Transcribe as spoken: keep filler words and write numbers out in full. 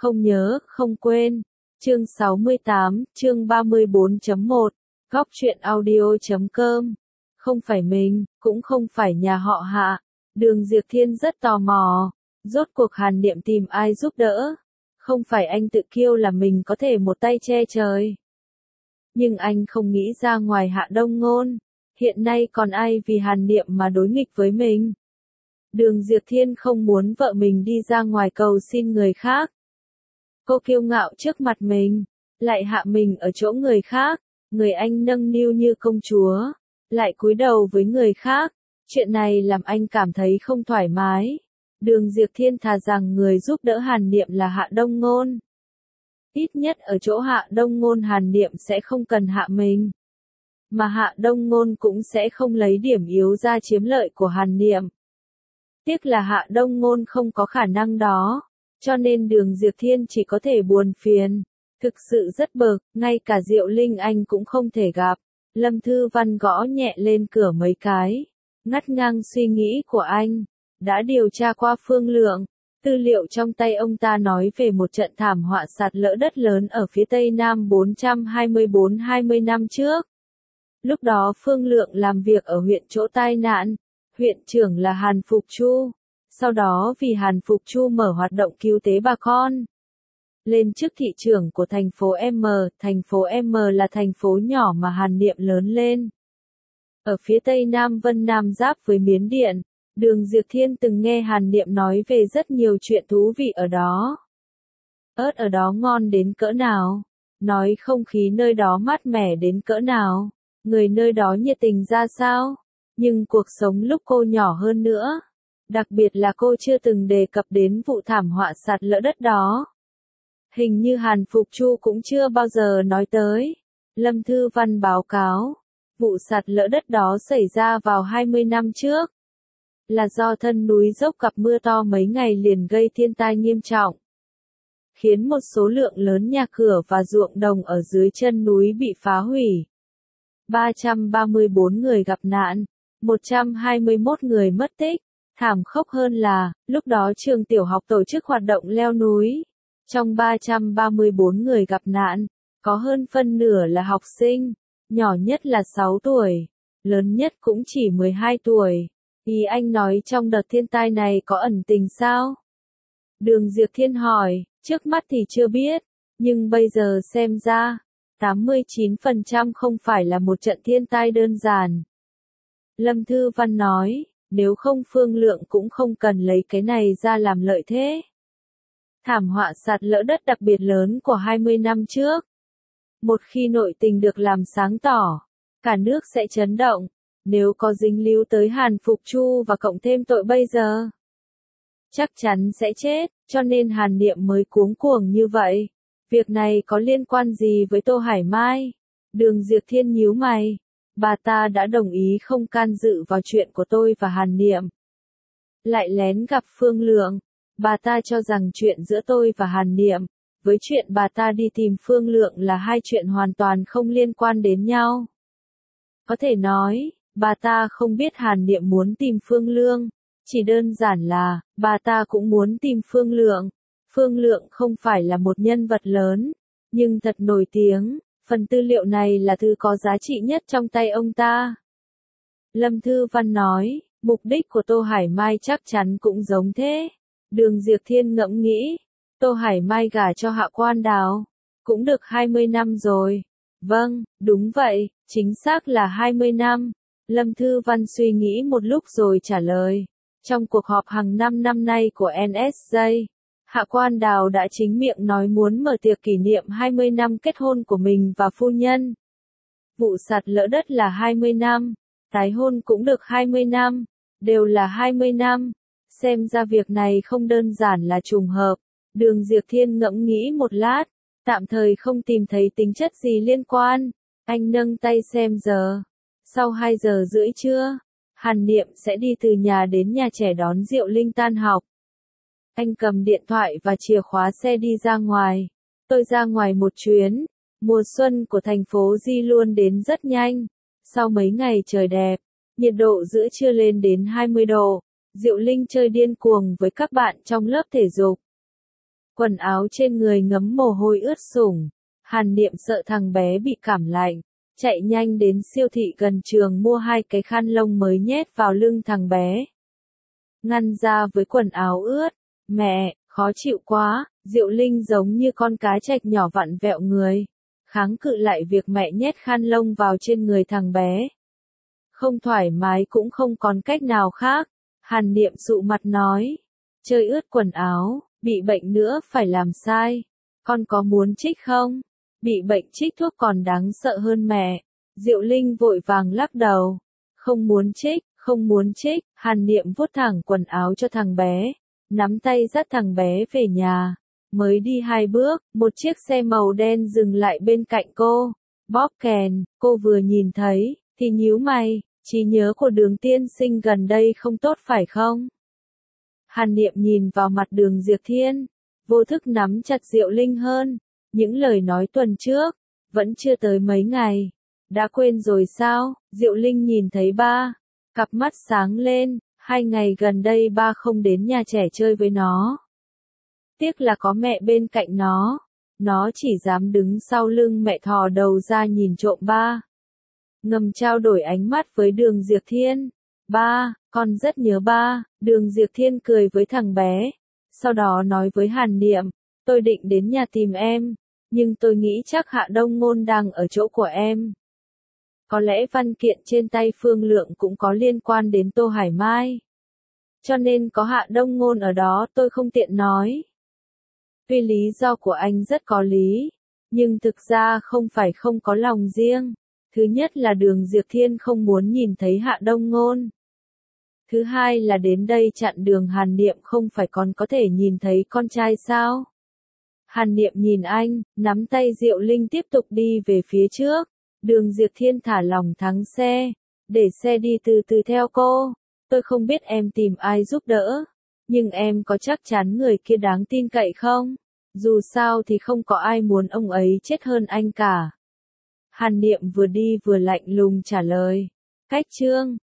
Không nhớ, không quên. Chương sáu mươi tám, chương ba mươi bốn chấm một, góc truyện audio chấm com. Không phải mình, cũng không phải nhà họ Hạ. Đường Diệp Thiên rất tò mò. Rốt cuộc Hàn Niệm tìm ai giúp đỡ? Không phải anh tự kiêu là mình có thể một tay che trời. Nhưng anh không nghĩ ra ngoài Hạ Đông Ngôn. Hiện nay còn ai vì Hàn Niệm mà đối nghịch với mình? Đường Diệp Thiên không muốn vợ mình đi ra ngoài cầu xin người khác. Cô kiêu ngạo trước mặt mình, lại hạ mình ở chỗ người khác, người anh nâng niu như công chúa, lại cúi đầu với người khác. Chuyện này làm anh cảm thấy không thoải mái. Đường Diệp Thiên thà rằng người giúp đỡ Hàn Niệm là Hạ Đông Ngôn. Ít nhất ở chỗ Hạ Đông Ngôn Hàn Niệm sẽ không cần hạ mình. Mà Hạ Đông Ngôn cũng sẽ không lấy điểm yếu ra chiếm lợi của Hàn Niệm. Tiếc là Hạ Đông Ngôn không có khả năng đó, cho nên Đường Diệp Thiên chỉ có thể buồn phiền. Thực sự rất bực, ngay cả Diệu Linh anh cũng không thể gặp. Lâm Thư Văn gõ nhẹ lên cửa mấy cái, ngắt ngang suy nghĩ của anh. Đã điều tra qua Phương Lượng, tư liệu trong tay ông ta nói về một trận thảm họa sạt lở đất lớn ở phía tây nam bốn trăm hai mươi bốn hai mươi năm trước. Lúc đó Phương Lượng làm việc ở huyện chỗ tai nạn, huyện trưởng là Hàn Phục Chu. Sau đó vì Hàn Phục Chu mở hoạt động cứu tế bà con, lên chức thị trưởng của thành phố M, thành phố M là thành phố nhỏ mà Hàn Niệm lớn lên. Ở phía tây nam Vân Nam giáp với Miến Điện, Đường Diệp Thiên từng nghe Hàn Niệm nói về rất nhiều chuyện thú vị ở đó. Ớt ở đó ngon đến cỡ nào, nói không khí nơi đó mát mẻ đến cỡ nào, người nơi đó nhiệt tình ra sao. Nhưng cuộc sống lúc cô nhỏ hơn nữa, đặc biệt là cô chưa từng đề cập đến vụ thảm họa sạt lở đất đó. Hình như Hàn Phục Chu cũng chưa bao giờ nói tới. Lâm Thư Văn báo cáo, vụ sạt lở đất đó xảy ra vào hai mươi năm trước. Là do thân núi dốc gặp mưa to mấy ngày liền gây thiên tai nghiêm trọng, khiến một số lượng lớn nhà cửa và ruộng đồng ở dưới chân núi bị phá hủy. ba trăm ba mươi bốn người gặp nạn, một trăm hai mươi mốt người mất tích. Thảm khốc hơn là, lúc đó trường tiểu học tổ chức hoạt động leo núi. Trong ba trăm ba mươi bốn người gặp nạn, có hơn phân nửa là học sinh, nhỏ nhất là sáu tuổi, lớn nhất cũng chỉ mười hai tuổi. Ý anh nói trong đợt thiên tai này có ẩn tình sao? Đường Diệp Thiên hỏi, trước mắt thì chưa biết, nhưng bây giờ xem ra, tám mươi chín phần trăm không phải là một trận thiên tai đơn giản. Lâm Thư Văn nói, nếu không Phương Lượng cũng không cần lấy cái này ra làm lợi thế. Thảm họa sạt lở đất đặc biệt lớn của hai mươi năm trước. Một khi nội tình được làm sáng tỏ, cả nước sẽ chấn động. Nếu có dính líu tới Hàn Phục Chu và cộng thêm tội bây giờ, chắc chắn sẽ chết, cho nên Hàn Niệm mới cuống cuồng như vậy. Việc này có liên quan gì với Tô Hải Mai? Đường Diệp Thiên nhíu mày. Bà ta đã đồng ý không can dự vào chuyện của tôi và Hàn Niệm. Lại lén gặp Phương Lượng. Bà ta cho rằng chuyện giữa tôi và Hàn Niệm, với chuyện bà ta đi tìm Phương Lượng là hai chuyện hoàn toàn không liên quan đến nhau. Có thể nói, bà ta không biết Hàn Niệm muốn tìm Phương Lượng, chỉ đơn giản là, bà ta cũng muốn tìm Phương Lượng. Phương Lượng không phải là một nhân vật lớn, nhưng thật nổi tiếng, phần tư liệu này là thứ có giá trị nhất trong tay ông ta. Lâm Thư Văn nói, mục đích của Tô Hải Mai chắc chắn cũng giống thế. Đường Diệp Thiên ngẫm nghĩ, Tô Hải Mai gả cho Hạ Quan Đào, cũng được hai mươi năm rồi. Vâng, đúng vậy, chính xác là hai mươi năm. Lâm Thư Văn suy nghĩ một lúc rồi trả lời. Trong cuộc họp hàng năm năm nay của en ét giê, Hạ Quan Đào đã chính miệng nói muốn mở tiệc kỷ niệm hai mươi năm kết hôn của mình và phu nhân. Vụ sạt lở đất là hai mươi năm, tái hôn cũng được hai mươi năm, đều là hai mươi năm. Xem ra việc này không đơn giản là trùng hợp. Đường Diệp Thiên ngẫm nghĩ một lát, tạm thời không tìm thấy tính chất gì liên quan. Anh nâng tay xem giờ. Sau hai giờ rưỡi trưa, Hàn Niệm sẽ đi từ nhà đến nhà trẻ đón Diệu Linh tan học. Anh cầm điện thoại và chìa khóa xe đi ra ngoài. Tôi ra ngoài một chuyến. Mùa xuân của thành phố Di luôn đến rất nhanh. Sau mấy ngày trời đẹp, nhiệt độ giữa trưa lên đến hai mươi độ. Diệu Linh chơi điên cuồng với các bạn trong lớp thể dục. quần áo trên người ngấm mồ hôi ướt sũng. Hàn Niệm sợ thằng bé bị cảm lạnh, chạy nhanh đến siêu thị gần trường mua hai cái khăn lông mới nhét vào lưng thằng bé. Ngăn ra với quần áo ướt. Mẹ, khó chịu quá, Diệu Linh giống như con cá trạch nhỏ vặn vẹo người, kháng cự lại việc mẹ nhét khăn lông vào trên người thằng bé. Không thoải mái cũng không còn cách nào khác, Hàn Niệm dụ mặt nói, chơi ướt quần áo, bị bệnh nữa phải làm sai, con có muốn trích không? Bị bệnh trích thuốc còn đáng sợ hơn mẹ. Diệu Linh vội vàng lắc đầu, không muốn trích, không muốn trích. Hàn Niệm vuốt thẳng quần áo cho thằng bé, nắm tay dắt thằng bé về nhà. Mới đi hai bước, một chiếc xe màu đen dừng lại bên cạnh cô. Bóp kèn, cô vừa nhìn thấy, thì nhíu mày, trí nhớ của Đường tiên sinh gần đây không tốt phải không? Hàn Niệm nhìn vào mặt Đường Diệp Thiên, vô thức nắm chặt Diệu Linh hơn. Những lời nói tuần trước, vẫn chưa tới mấy ngày. Đã quên rồi sao? Diệu Linh nhìn thấy ba, cặp mắt sáng lên, hai ngày gần đây ba không đến nhà trẻ chơi với nó. Tiếc là có mẹ bên cạnh nó, nó chỉ dám đứng sau lưng mẹ thò đầu ra nhìn trộm ba. Ngầm trao đổi ánh mắt với Đường Diệp Thiên. Ba, con rất nhớ ba. Đường Diệp Thiên cười với thằng bé, sau đó nói với Hàn Niệm, tôi định đến nhà tìm em, nhưng tôi nghĩ chắc Hạ Đông Ngôn đang ở chỗ của em. Có lẽ văn kiện trên tay Phương Lượng cũng có liên quan đến Tô Hải Mai. Cho nên có Hạ Đông Ngôn ở đó tôi không tiện nói. Tuy lý do của anh rất có lý, nhưng thực ra không phải không có lòng riêng. Thứ nhất là Đường Diệp Thiên không muốn nhìn thấy Hạ Đông Ngôn. Thứ hai là đến đây chặn đường Hàn Niệm không phải còn có thể nhìn thấy con trai sao? Hàn Niệm nhìn anh, nắm tay Diệu Linh tiếp tục đi về phía trước. Đường Diệp Thiên thả lỏng thắng xe, để xe đi từ từ theo cô. Tôi không biết em tìm ai giúp đỡ, nhưng em có chắc chắn người kia đáng tin cậy không? Dù sao thì không có ai muốn ông ấy chết hơn anh cả. Hàn Niệm vừa đi vừa lạnh lùng trả lời. Cách chương